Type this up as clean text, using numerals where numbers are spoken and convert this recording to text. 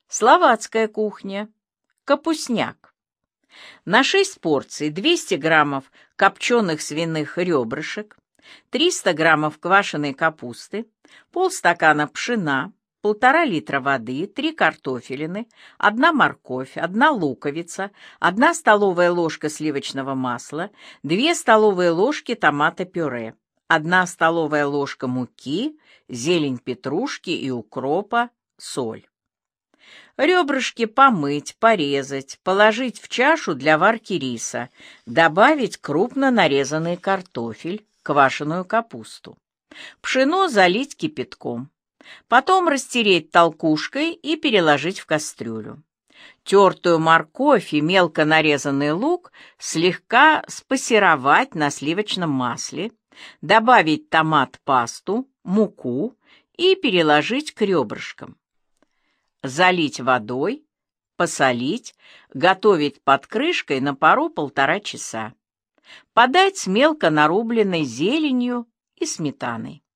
Словацкая кухня. Капустняк. На 6 порций 200 граммов копченых свиных ребрышек, 300 граммов квашеной капусты, полстакана пшена, 1,5 литра воды, 3 картофелины, 1 морковь, 1 луковица, 1 столовая ложка сливочного масла, 2 столовые ложки томата-пюре, 1 столовая ложка муки, зелень петрушки и укропа, соль. Ребрышки помыть, порезать, положить в чашу для варки риса, добавить крупно нарезанный картофель, квашеную капусту. Пшено залить кипятком. Потом растереть толкушкой и переложить в кастрюлю. Тертую морковь и мелко нарезанный лук слегка спассеровать на сливочном масле, добавить томат-пасту, муку и переложить к ребрышкам. Залить водой, посолить, готовить под крышкой на пару 1,5 часа. Подать с мелко нарубленной зеленью и сметаной.